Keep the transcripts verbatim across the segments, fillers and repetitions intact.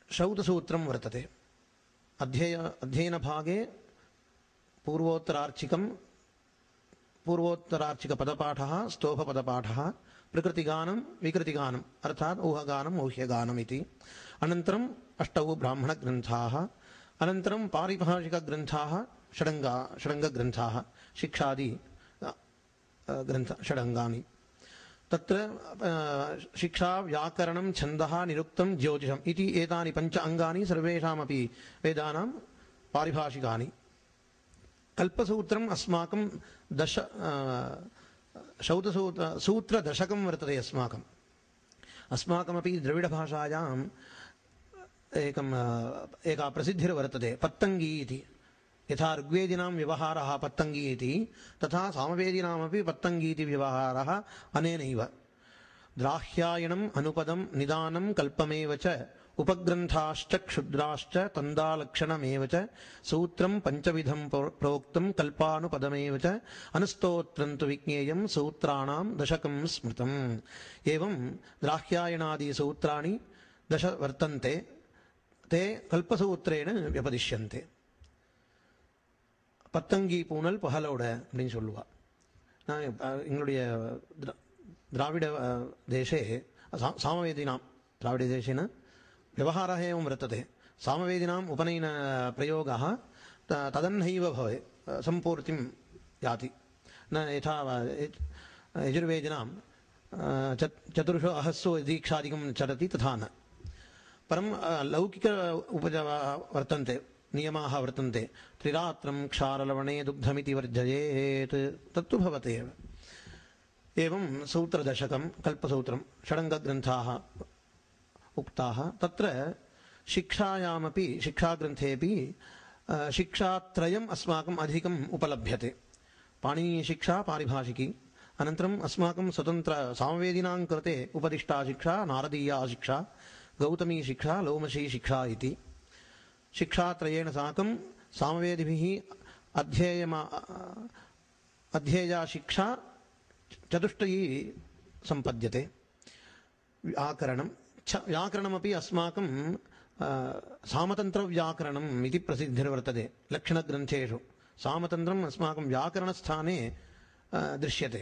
श्रौतसूत्रं वर्तते। अध्यय अध्ययनभागे पूर्वोत्तरार्चिकं पूर्वोत्तरार्चिकपदपाठः, स्तोभपदपाठः, प्रकृतिगानं, विकृतिगानम् अर्थात् ऊहगानम्, ऊह्यगानम् इति। अनन्तरम् अष्टौ ब्राह्मणग्रन्थाः, अनन्तरं पारिभाषिकग्रन्थाः, षडङ्गा षडङ्गग्रन्थाः, शिक्षादि ग्रन्थ षडङ्गानि। तत्र शिक्षा, व्याकरणं, छन्दः, निरुक्तं, ज्योतिषम् इति एतानि पञ्च अङ्गानि सर्वेषामपि वेदानां पारिभाषिकानि। कल्पसूत्रम् अस्माकं दश श्रौतसूत्र सूत्रदशकं वर्तते अस्माकम्। अस्माकमपि द्रविडभाषायाम् एकम् एका प्रसिद्धिर्वर्तते, पत्तङ्गी इति। यथा ऋग्वेदिनां व्यवहारः पत्तङ्गी इति, तथा सामवेदिनामपि पत्तङ्गी इति व्यवहारः अनेनैव। द्राह्यायणम्, अनुपदं, निदानं, कल्पमेव च, उपग्रन्थाश्च क्षुद्राश्च तन्दालक्षणमेव च, सूत्रं पञ्चविधं प्रोक्तं कल्पानुपदमेव च, अनुस्तोत्रं तु विज्ञेयं सूत्राणां दशकं स्मृतम्। एवं द्राह्यायणादि सूत्राणि दश वर्तन्ते, ते कल्पसूत्रेण व्यपदिश्यन्ते। பத்தங்கி பூனல் பகலோட அப்படின்னு சொல்லுவா. நான் எங்களுடைய द्राविड देशे सामवेदिनां द्राविडदेशेन व्यवहारः एवं वर्तते। सामवेदिनाम् उपनयनप्रयोगः तदन्नैव भवेत्, सम्पूर्तिं याति। न यथा यजुर्वेदिनां चतुर्षु अहस्सु दीक्षादिकं चरति तथा न। परं लौकिक उपज वर्तन्ते, नियमाः वर्तन्ते। त्रिरात्रं क्षारलवणे दुग्धमिति वर्जयेत्, तत्तु भवत्येव। एवं सूत्रदशकं, कल्पसूत्रं, षडङ्गग्रन्थाः उक्ताः। तत्र शिक्षायामपि, शिक्षाग्रन्थेपि शिक्षात्रयम् अस्माकम् अधिकम् उपलभ्यते। पाणिनीयशिक्षा, पारिभाषिकी, अनन्तरम् अस्माकं स्वतन्त्र सामवेदिनां कृते उपदिष्टा शिक्षा, नारदीया शिक्षा, गौतमी शिक्षा, लोमशी शिक्षा इति। शिक्षात्रयेण साकं सामवेदिभिः अध्येयमा अध्येया शिक्षा चतुष्टयी सम्पद्यते। व्याकरणं च व्याकरणमपि अस्माकं सामतन्त्रव्याकरणम् इति प्रसिद्धिर्वर्तते। लक्षणग्रन्थेषु सामतन्त्रम् अस्माकं व्याकरणस्थाने दृश्यते।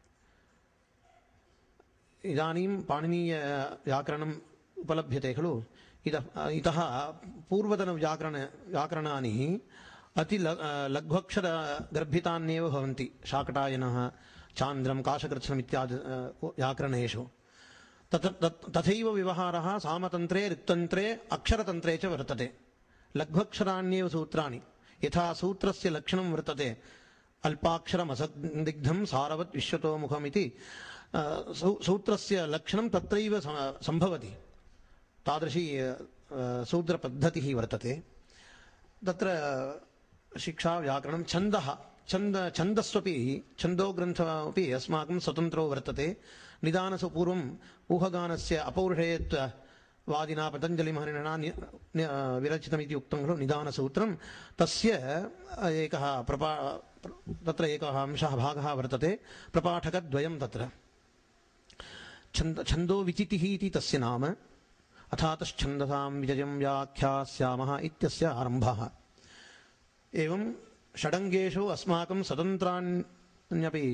इदानीं पाणिनीयव्याकरणम् उपलभ्यते खलु। इतः इतः पूर्वतनव्याकरण व्याकरणानि अति लघ्वक्षरगर्भितान्येव भवन्ति। शाकटायनः, चान्द्रं, काशकृत्स्नम् इत्यादि व्याकरणेषु तथैव व्यवहारः सामतन्त्रे, ऋक्तन्त्रे, अक्षरतन्त्रे च वर्तते। लघ्वक्षराण्येव सूत्राणि। यथा सूत्रस्य लक्षणं वर्तते अल्पाक्षरमसन्दिग्धं सारवत् विश्वतोमुखमिति, सूत्रस्य लक्षणं तत्रैव सम्भवति। तादृशी सूत्रपद्धतिः वर्तते। तत्र शिक्षा, व्याकरणं, छन्दः, छन्द छन्दस्वपि छन्दोग्रन्थोपि अस्माकं स्वतन्त्रो वर्तते। निदानस्य पूर्वम् ऊहगानस्य अपौरुषेयत्ववादिना पतञ्जलिमहर्षिणा विरचितमिति उक्तं खलु निदानसूत्रं। तस्य एकः प्रपा तत्र एकः अंशः भागः वर्तते, प्रपाठकद्वयं तत्र। छन्द छन्दो विचितिः इति तस्य नाम। अथातश्छन्दसां विजयं व्याख्यास्यामः इत्यस्य आरम्भः। एवं षडङ्गेषु अस्माकं स्वतन्त्राण्यपि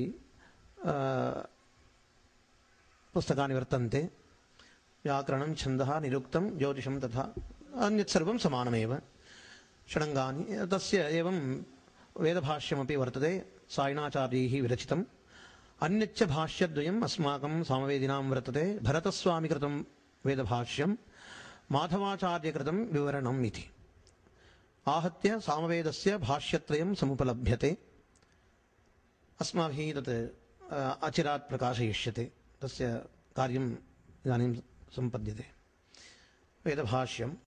पुस्तकानि वर्तन्ते। व्याकरणं, छन्दः, निरुक्तं, ज्योतिषं तथा अन्यत् सर्वं समानमेव षडङ्गानि। तस्य एवं वेदभाष्यमपि वर्तते, सायणाचार्यैः विरचितम्। अन्यच्च भाष्यद्वयम् अस्माकं सामवेदिनां वर्तते। भरतस्वामिकृतं वेदभाष्यं, माधवाचार्यकृतं विवरणम् इति। आहत्य सामवेदस्य भाष्यत्रयं समुपलभ्यते। अस्माभिः तत् अचिरात् प्रकाशयिष्यते। तस्य कार्यम् इदानीं सम्पद्यते। वेदभाष्यम्